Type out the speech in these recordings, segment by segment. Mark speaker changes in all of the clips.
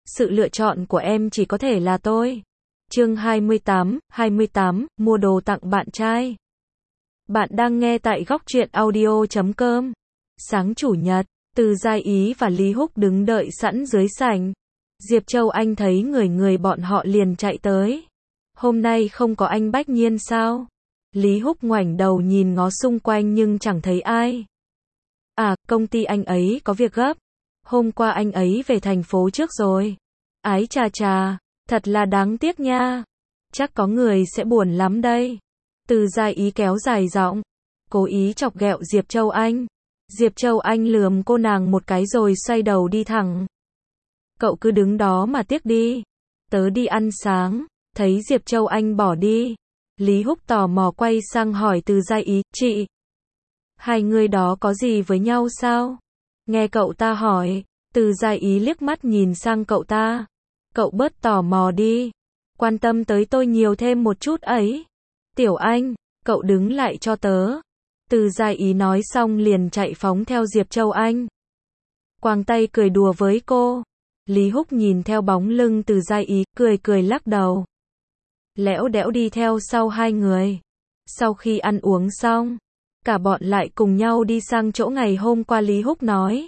Speaker 1: sự lựa chọn của em chỉ có thể là tôi. Chương 28, mua đồ tặng bạn trai. Bạn đang nghe tại góc truyện audio.com. Sáng chủ nhật, Từ Giai Ý và Lý Húc đứng đợi sẵn dưới sảnh. Diệp Châu Anh thấy người bọn họ liền chạy tới. Hôm nay không có anh Bách Nhiên sao? Lý Húc ngoảnh đầu nhìn ngó xung quanh nhưng chẳng thấy ai. À, công ty anh ấy có việc gấp. Hôm qua anh ấy về thành phố trước rồi. Ái chà chà, thật là đáng tiếc nha. Chắc có người sẽ buồn lắm đây. Từ Giai Ý kéo dài giọng, cố ý chọc ghẹo Diệp Châu Anh. Diệp Châu Anh lườm cô nàng một cái rồi xoay đầu đi thẳng. Cậu cứ đứng đó mà tiếc đi. Tớ đi ăn sáng. Thấy Diệp Châu Anh bỏ đi, Lý Húc tò mò quay sang hỏi Từ Giai Ý, chị, hai người đó có gì với nhau sao? Nghe cậu ta hỏi, Từ Giai Ý liếc mắt nhìn sang cậu ta. Cậu bớt tò mò đi, quan tâm tới tôi nhiều thêm một chút ấy. Tiểu Anh, cậu đứng lại cho tớ. Từ Giai Ý nói xong liền chạy phóng theo Diệp Châu Anh. Quàng tay cười đùa với cô. Lý Húc nhìn theo bóng lưng Từ Giai Ý, cười lắc đầu. Lẽo đẽo đi theo sau hai người. Sau khi ăn uống xong, cả bọn lại cùng nhau đi sang chỗ ngày hôm qua Lý Húc nói.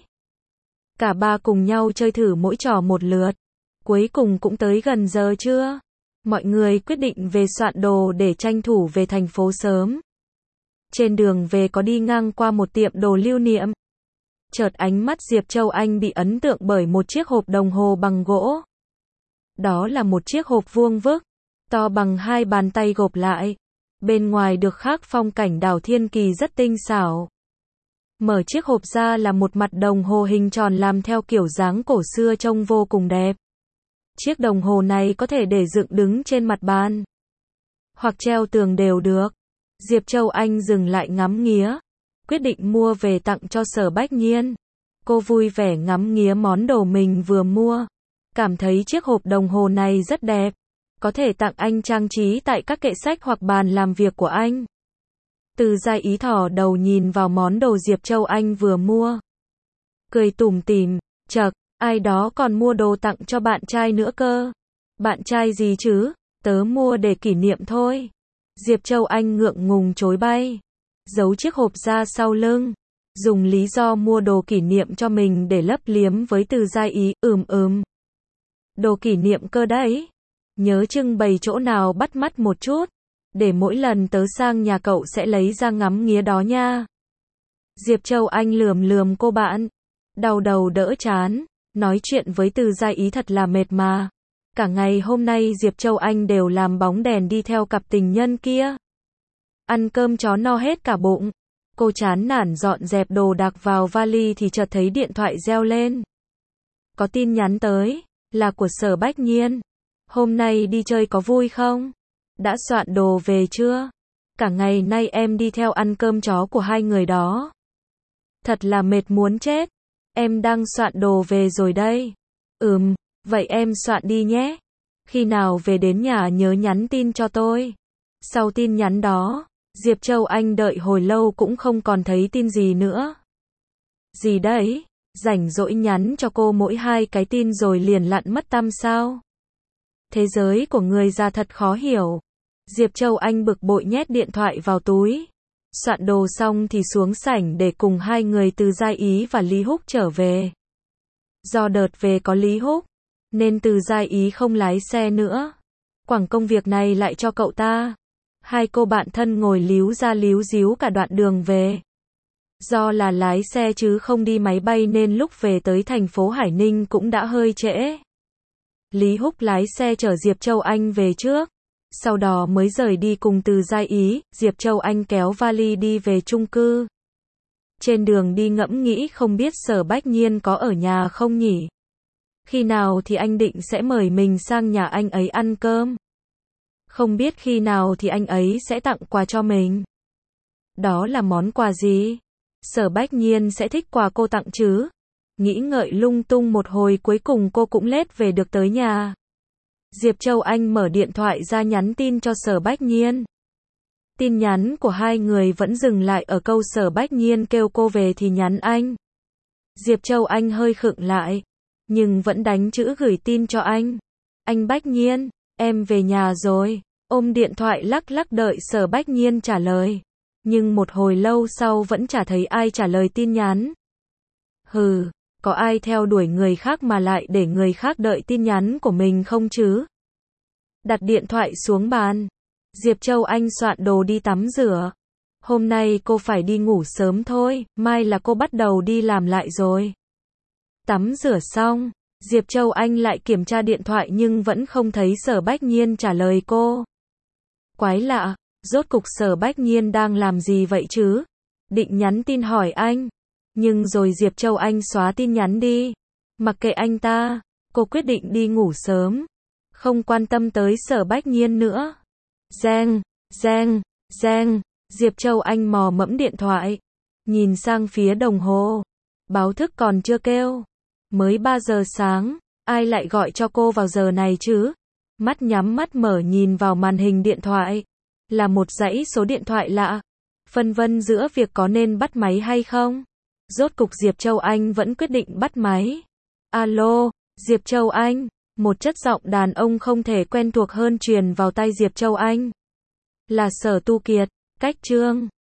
Speaker 1: Cả ba cùng nhau chơi thử mỗi trò một lượt. Cuối cùng cũng tới gần giờ trưa. Mọi người quyết định về soạn đồ để tranh thủ về thành phố sớm. Trên đường về có đi ngang qua một tiệm đồ lưu niệm. Chợt ánh mắt Diệp Châu Anh bị ấn tượng bởi một chiếc hộp đồng hồ bằng gỗ. Đó là một chiếc hộp vuông vức, to bằng hai bàn tay gộp lại. Bên ngoài được khắc phong cảnh đảo thiên kỳ rất tinh xảo. Mở chiếc hộp ra là một mặt đồng hồ hình tròn làm theo kiểu dáng cổ xưa trông vô cùng đẹp. Chiếc đồng hồ này có thể để dựng đứng trên mặt bàn, hoặc treo tường đều được. Diệp Châu Anh dừng lại ngắm nghía, quyết định mua về tặng cho Sở Bách Nhiên. Cô vui vẻ ngắm nghía món đồ mình vừa mua. Cảm thấy chiếc hộp đồng hồ này rất đẹp. Có thể tặng anh trang trí tại các kệ sách hoặc bàn làm việc của anh. Từ Giai Ý thò đầu nhìn vào món đồ Diệp Châu Anh vừa mua. Cười tủm tỉm, chậc, ai đó còn mua đồ tặng cho bạn trai nữa cơ. Bạn trai gì chứ? Tớ mua để kỷ niệm thôi. Diệp Châu Anh ngượng ngùng chối bay. Giấu chiếc hộp ra sau lưng. Dùng lý do mua đồ kỷ niệm cho mình để lấp liếm với Từ Giai Ý, Đồ kỷ niệm cơ đấy. Nhớ trưng bày chỗ nào bắt mắt một chút. Để mỗi lần tớ sang nhà cậu sẽ lấy ra ngắm nghía đó nha. Diệp Châu Anh lườm cô bạn. Đau đầu đỡ chán. Nói chuyện với Từ Giai Ý thật là mệt mà. Cả ngày hôm nay Diệp Châu Anh đều làm bóng đèn đi theo cặp tình nhân kia. Ăn cơm chó no hết cả bụng. Cô chán nản dọn dẹp đồ đạc vào vali thì chợt thấy điện thoại reo lên. Có tin nhắn tới, là của Sở Bách Nhiên. Hôm nay đi chơi có vui không? Đã soạn đồ về chưa? Cả ngày nay em đi theo ăn cơm chó của hai người đó. Thật là mệt muốn chết. Em đang soạn đồ về rồi đây. Vậy em soạn đi nhé. Khi nào về đến nhà nhớ nhắn tin cho tôi. Sau tin nhắn đó, Diệp Châu Anh đợi hồi lâu cũng không còn thấy tin gì nữa. Gì đấy? Rảnh rỗi nhắn cho cô mỗi hai cái tin rồi liền lặn mất tăm sao? Thế giới của người già thật khó hiểu. Diệp Châu Anh bực bội nhét điện thoại vào túi. Soạn đồ xong thì xuống sảnh để cùng hai người Từ Giai Ý và Lý Húc trở về. Do đợt về có Lý Húc, nên Từ Giai Ý không lái xe nữa. Quẳng công việc này lại cho cậu ta. Hai cô bạn thân ngồi líu ra líu díu cả đoạn đường về. Do là lái xe chứ không đi máy bay nên lúc về tới thành phố Hải Ninh cũng đã hơi trễ. Lý Húc lái xe chở Diệp Châu Anh về trước. Sau đó mới rời đi cùng Từ Giai Ý. Diệp Châu Anh kéo vali đi về chung cư. Trên đường đi ngẫm nghĩ không biết Sở Bách Nhiên có ở nhà không nhỉ? Khi nào thì anh định sẽ mời mình sang nhà anh ấy ăn cơm? Không biết khi nào thì anh ấy sẽ tặng quà cho mình. Đó là món quà gì? Sở Bách Nhiên sẽ thích quà cô tặng chứ? Nghĩ ngợi lung tung một hồi cuối cùng cô cũng lết về được tới nhà. Diệp Châu Anh mở điện thoại ra nhắn tin cho Sở Bách Nhiên. Tin nhắn của hai người vẫn dừng lại ở câu Sở Bách Nhiên kêu cô về thì nhắn anh. Diệp Châu Anh hơi khựng lại. nhưng vẫn đánh chữ gửi tin cho anh. Anh Bách Nhiên, em về nhà rồi. Ôm điện thoại lắc lắc đợi Sở Bách Nhiên trả lời. Nhưng một hồi lâu sau vẫn chả thấy ai trả lời tin nhắn. Hừ, có ai theo đuổi người khác mà lại để người khác đợi tin nhắn của mình không chứ? Đặt điện thoại xuống bàn. Diệp Châu Anh soạn đồ đi tắm rửa. Hôm nay cô phải đi ngủ sớm thôi, mai là cô bắt đầu đi làm lại rồi. Tắm rửa xong, Diệp Châu Anh lại kiểm tra điện thoại nhưng vẫn không thấy Sở Bách Nhiên trả lời cô. Quái lạ, rốt cục Sở Bách Nhiên đang làm gì vậy chứ? Định nhắn tin hỏi anh. Nhưng rồi Diệp Châu Anh xóa tin nhắn đi. Mặc kệ anh ta, cô quyết định đi ngủ sớm. Không quan tâm tới Sở Bách Nhiên nữa. Reng, reng, reng, Diệp Châu Anh mò mẫm điện thoại. Nhìn sang phía đồng hồ. Báo thức còn chưa kêu. Mới 3 giờ sáng, ai lại gọi cho cô vào giờ này chứ? Mắt nhắm mắt mở nhìn vào màn hình điện thoại. Là một dãy số điện thoại lạ. Phân vân giữa việc có nên bắt máy hay không. Rốt cục Diệp Châu Anh vẫn quyết định bắt máy. Alo, Diệp Châu Anh. Một chất giọng đàn ông không thể quen thuộc hơn truyền vào tai Diệp Châu Anh. Là Sở Tu Kiệt, cách Trương.